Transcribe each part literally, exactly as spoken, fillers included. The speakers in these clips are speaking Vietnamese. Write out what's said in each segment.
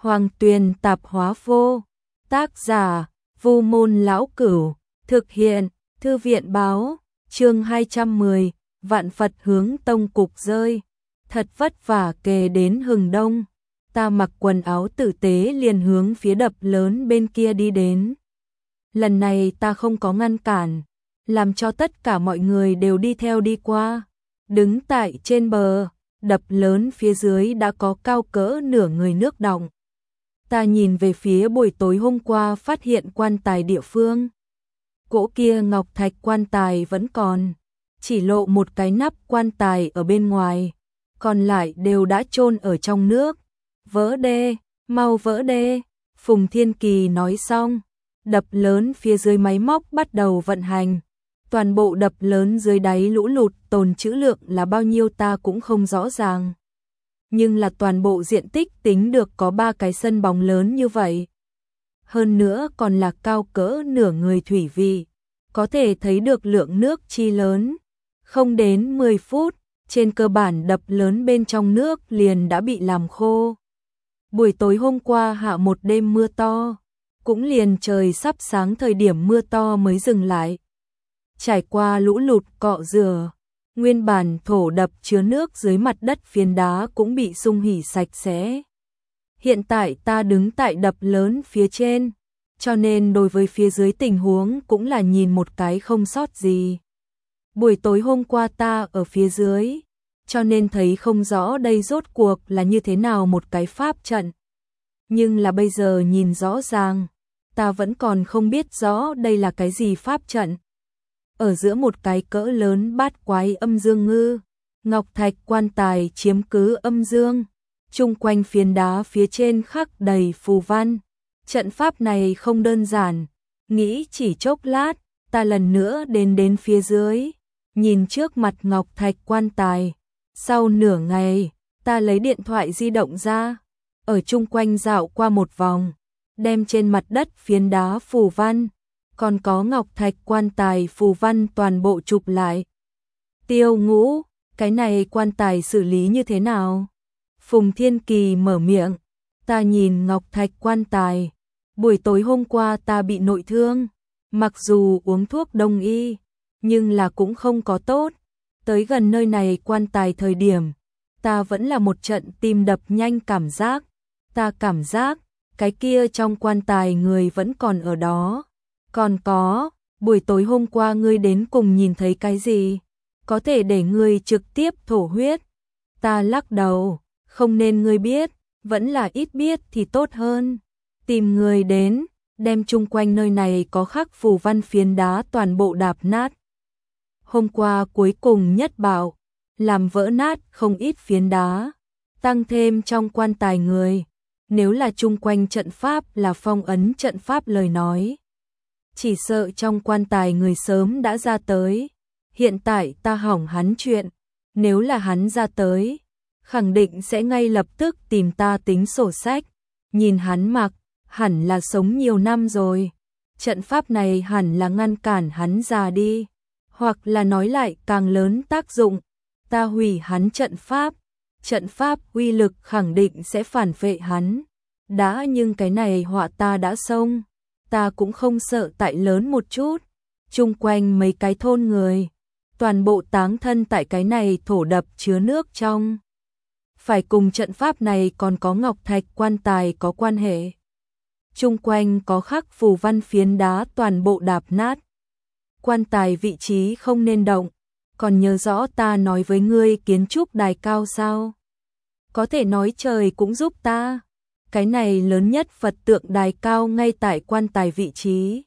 Hoàng Tuyền Tạp Hóa Vô. Tác giả: Vu Môn Lão Cửu. Thực hiện: Thư viện báo. Chương hai trăm mười. Vạn Phật hướng tông cục rơi. Thật vất vả kề đến hừng đông, ta mặc quần áo tử tế liền hướng phía đập lớn bên kia đi đến. Lần này ta không có ngăn cản, làm cho tất cả mọi người đều đi theo đi qua. Đứng tại trên bờ, đập lớn phía dưới đã có cao cỡ nửa người nước đọng. Ta nhìn về phía buổi tối hôm qua phát hiện quan tài địa phương. Cỗ kia ngọc thạch quan tài vẫn còn, chỉ lộ một cái nắp quan tài ở bên ngoài, còn lại đều đã chôn ở trong nước. Vỡ đê, mau vỡ đê, Phùng Thiên Kỳ nói xong, đập lớn phía dưới máy móc bắt đầu vận hành. Toàn bộ đập lớn dưới đáy lũ lụt tồn trữ lượng là bao nhiêu ta cũng không rõ ràng. Nhưng là toàn bộ diện tích tính được có ba cái sân bóng lớn như vậy. Hơn nữa còn là cao cỡ nửa người thủy vị, có thể thấy được lượng nước chi lớn. Không đến mười phút, trên cơ bản đập lớn bên trong nước liền đã bị làm khô. Buổi tối hôm qua hạ một đêm mưa to, cũng liền trời sắp sáng thời điểm mưa to mới dừng lại. Trải qua lũ lụt cọ rửa, nguyên bản thổ đập chứa nước dưới mặt đất phiến đá cũng bị xung hỉ sạch sẽ. Hiện tại ta đứng tại đập lớn phía trên, cho nên đối với phía dưới tình huống cũng là nhìn một cái không sót gì. Buổi tối hôm qua ta ở phía dưới, cho nên thấy không rõ đây rốt cuộc là như thế nào một cái pháp trận. Nhưng là bây giờ nhìn rõ ràng, ta vẫn còn không biết rõ đây là cái gì pháp trận. Ở giữa một cái cỡ lớn bát quái âm dương ngư, ngọc thạch quan tài chiếm cứ âm dương, chung quanh phiến đá phía trên khắc đầy phù văn. Trận pháp này không đơn giản, nghĩ chỉ chốc lát, ta lần nữa đến đến phía dưới, nhìn trước mặt ngọc thạch quan tài. Sau nửa ngày, ta lấy điện thoại di động ra, ở chung quanh dạo qua một vòng, đem trên mặt đất phiến đá phù văn, còn có ngọc thạch quan tài phù văn toàn bộ chụp lại. Tiêu Ngũ, cái này quan tài xử lý như thế nào? Phùng Thiên Kỳ mở miệng. Ta nhìn ngọc thạch quan tài, buổi tối hôm qua ta bị nội thương, mặc dù uống thuốc đông y, nhưng là cũng không có tốt. Tới gần nơi này quan tài thời điểm, ta vẫn là một trận tim đập nhanh cảm giác. Ta cảm giác, cái kia trong quan tài người vẫn còn ở đó. Còn có, buổi tối hôm qua ngươi đến cùng nhìn thấy cái gì? Có thể để ngươi trực tiếp thổ huyết. Ta lắc đầu, không nên ngươi biết, vẫn là ít biết thì tốt hơn. Tìm người đến, đem chung quanh nơi này có khắc phù văn phiến đá toàn bộ đạp nát. Hôm qua cuối cùng nhất bảo, làm vỡ nát không ít phiến đá, tăng thêm trong quan tài người. Nếu là chung quanh trận pháp là phong ấn trận pháp lời nói, chỉ sợ trong quan tài người sớm đã ra tới. Hiện tại ta hỏng hắn chuyện, nếu là hắn ra tới, khẳng định sẽ ngay lập tức tìm ta tính sổ sách. Nhìn hắn mặc, hẳn là sống nhiều năm rồi. Trận pháp này hẳn là ngăn cản hắn già đi, hoặc là nói lại càng lớn tác dụng. Ta hủy hắn trận pháp, trận pháp uy lực khẳng định sẽ phản vệ hắn. Đã nhưng cái này họa ta đã xông, ta cũng không sợ tại lớn một chút. Chung quanh mấy cái thôn người, toàn bộ táng thân tại cái này thổ đập chứa nước trong. Phải cùng trận pháp này còn có ngọc thạch quan tài có quan hệ. Chung quanh có khắc phù văn phiến đá toàn bộ đạp nát. Quan tài vị trí không nên động. Còn nhớ rõ ta nói với ngươi kiến trúc đài cao sao? Có thể nói trời cũng giúp ta. Cái này lớn nhất Phật tượng đài cao ngay tại quan tài vị trí.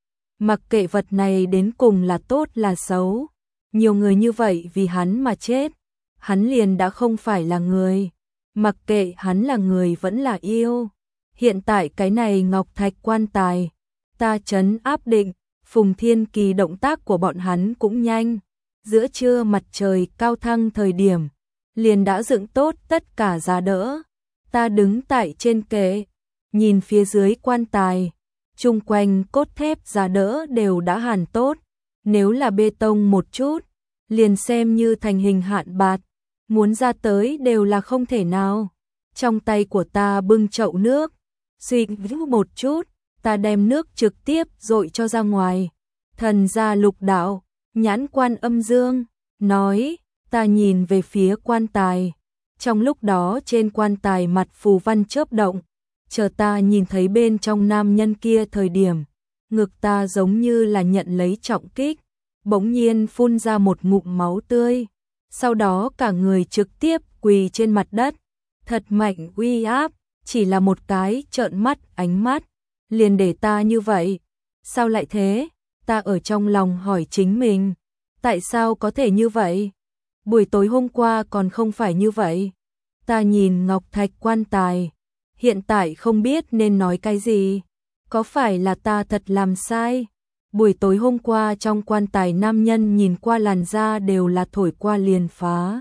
Mặc kệ vật này đến cùng là tốt là xấu, nhiều người như vậy vì hắn mà chết, hắn liền đã không phải là người. Mặc kệ hắn là người vẫn là yêu. Hiện tại cái này ngọc thạch quan tài, ta trấn áp định. Phùng Thiên Kỳ động tác của bọn hắn cũng nhanh. Giữa trưa mặt trời cao thăng thời điểm, liền đã dựng tốt tất cả giá đỡ. Ta đứng tại trên kệ, nhìn phía dưới quan tài, chung quanh cốt thép giá đỡ đều đã hàn tốt. Nếu là bê tông một chút, liền xem như thành hình hạn bạt, muốn ra tới đều là không thể nào. Trong tay của ta bưng chậu nước, suy nghĩ một chút, ta đem nước trực tiếp dội cho ra ngoài. Thần gia lục đạo, nhãn quan âm dương, nói, ta nhìn về phía quan tài. Trong lúc đó trên quan tài mặt phù văn chớp động, chờ ta nhìn thấy bên trong nam nhân kia thời điểm, ngực ta giống như là nhận lấy trọng kích, bỗng nhiên phun ra một ngụm máu tươi, sau đó cả người trực tiếp quỳ trên mặt đất, thật mạnh uy áp, chỉ là một cái trợn mắt ánh mắt, liền để ta như vậy, sao lại thế? Ta ở trong lòng hỏi chính mình, tại sao có thể như vậy? Buổi tối hôm qua còn không phải như vậy. Ta nhìn ngọc thạch quan tài, hiện tại không biết nên nói cái gì, có phải là ta thật làm sai? Buổi tối hôm qua trong quan tài nam nhân nhìn qua làn da đều là thổi qua liền phá.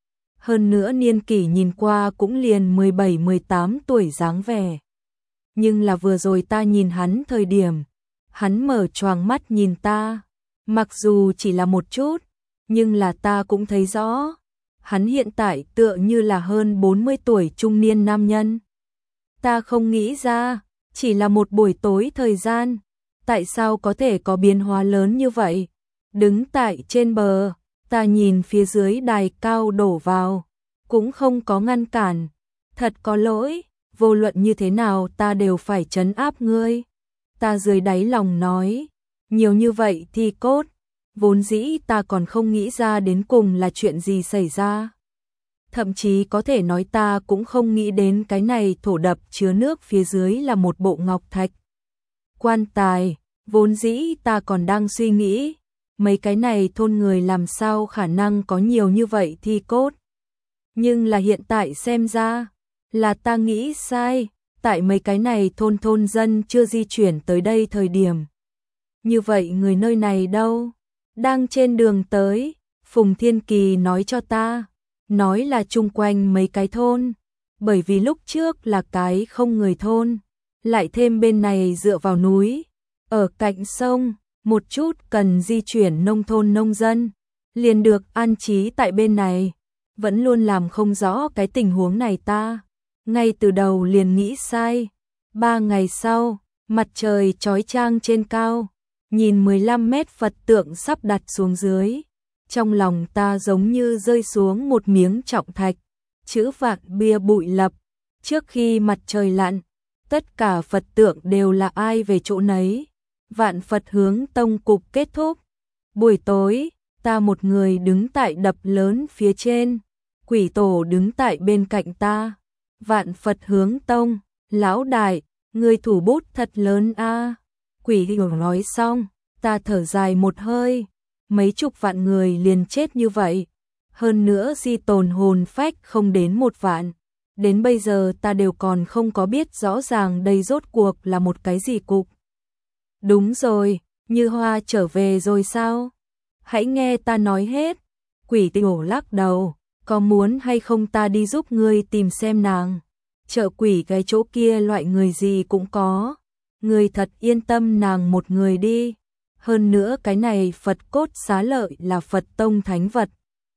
Hơn nữa niên kỷ nhìn qua cũng liền mười bảy mười tám tuổi dáng vẻ. Nhưng là vừa rồi ta nhìn hắn thời điểm, hắn mở choàng mắt nhìn ta, mặc dù chỉ là một chút, nhưng là ta cũng thấy rõ, hắn hiện tại tựa như là hơn bốn mươi tuổi trung niên nam nhân. Ta không nghĩ ra, chỉ là một buổi tối thời gian, tại sao có thể có biến hóa lớn như vậy? Đứng tại trên bờ, ta nhìn phía dưới đài cao đổ vào, cũng không có ngăn cản. Thật có lỗi, vô luận như thế nào ta đều phải trấn áp ngươi. Ta dưới đáy lòng nói, nhiều như vậy thì cốt, vốn dĩ ta còn không nghĩ ra đến cùng là chuyện gì xảy ra. Thậm chí có thể nói ta cũng không nghĩ đến cái này thổ đập chứa nước phía dưới là một bộ ngọc thạch. Quan tài, vốn dĩ ta còn đang suy nghĩ, mấy cái này thôn người làm sao khả năng có nhiều như vậy thi cốt. Nhưng là hiện tại xem ra, là ta nghĩ sai, tại mấy cái này thôn thôn dân chưa di chuyển tới đây thời điểm. Như vậy người nơi này đâu? Đang trên đường tới, Phùng Thiên Kỳ nói cho ta, nói là chung quanh mấy cái thôn, bởi vì lúc trước là cái không người thôn, lại thêm bên này dựa vào núi, ở cạnh sông, một chút cần di chuyển nông thôn nông dân, liền được an trí tại bên này, vẫn luôn làm không rõ cái tình huống này ta, ngay từ đầu liền nghĩ sai. Ba ngày sau, mặt trời chói chang trên cao, nhìn mười lăm mét Phật tượng sắp đặt xuống dưới, trong lòng ta giống như rơi xuống một miếng trọng thạch, chữ vạn bia bụi lập, trước khi mặt trời lặn, tất cả Phật tượng đều là ai về chỗ nấy, vạn Phật hướng tông cục kết thúc. Buổi tối, ta một người đứng tại đập lớn phía trên, quỷ tổ đứng tại bên cạnh ta, vạn Phật hướng tông, lão đại, người thủ bút thật lớn a. Quỷ hiểu nói xong, ta thở dài một hơi, mấy chục vạn người liền chết như vậy, hơn nữa di tồn hồn phách không đến một vạn, đến bây giờ ta đều còn không có biết rõ ràng đây rốt cuộc là một cái gì cục. Đúng rồi, Như Hoa trở về rồi sao? Hãy nghe ta nói hết. Quỷ tiểu lắc đầu, có muốn hay không ta đi giúp ngươi tìm xem nàng? Chợ quỷ cái chỗ kia loại người gì cũng có. Ngươi thật yên tâm nàng một người đi. Hơn nữa cái này Phật cốt xá lợi là Phật tông thánh vật.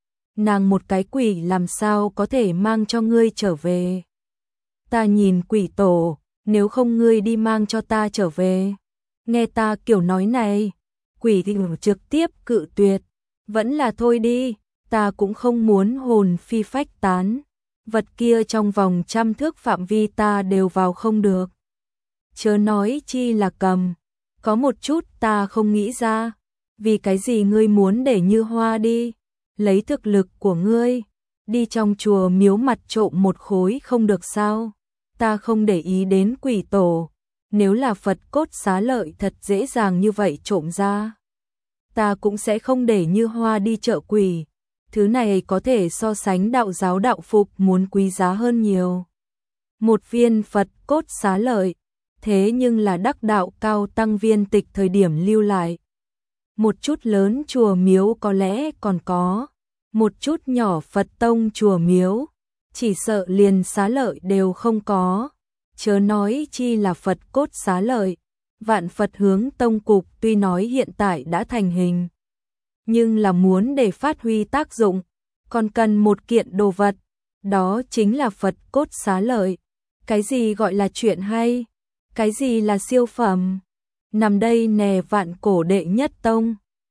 Nàng một cái quỷ làm sao có thể mang cho ngươi trở về? Ta nhìn quỷ tổ, nếu không ngươi đi mang cho ta trở về. Nghe ta kiểu nói này, quỷ thì trực tiếp cự tuyệt, vẫn là thôi đi, ta cũng không muốn hồn phi phách tán, vật kia trong vòng trăm thước phạm vi ta đều vào không được. Chớ nói chi là cầm, có một chút ta không nghĩ ra, vì cái gì ngươi muốn để Như Hoa đi, lấy thực lực của ngươi, đi trong chùa miếu mặt trộm một khối không được sao, ta không để ý đến quỷ tổ. Nếu là Phật cốt xá lợi thật dễ dàng như vậy trộm ra, ta cũng sẽ không để Như Hoa đi chợ quỷ. Thứ này có thể so sánh đạo giáo đạo phục muốn quý giá hơn nhiều. Một viên Phật cốt xá lợi, thế nhưng là đắc đạo cao tăng viên tịch thời điểm lưu lại. Một chút lớn chùa miếu có lẽ còn có, một chút nhỏ Phật tông chùa miếu, chỉ sợ liền xá lợi đều không có. Chớ nói chi là Phật cốt xá lợi, vạn Phật hướng tông cục tuy nói hiện tại đã thành hình, nhưng là muốn để phát huy tác dụng, còn cần một kiện đồ vật, Đó chính là Phật cốt xá lợi. Cái gì gọi là chuyện hay? Cái gì là siêu phẩm? Nằm đây nè vạn cổ đệ nhất tông.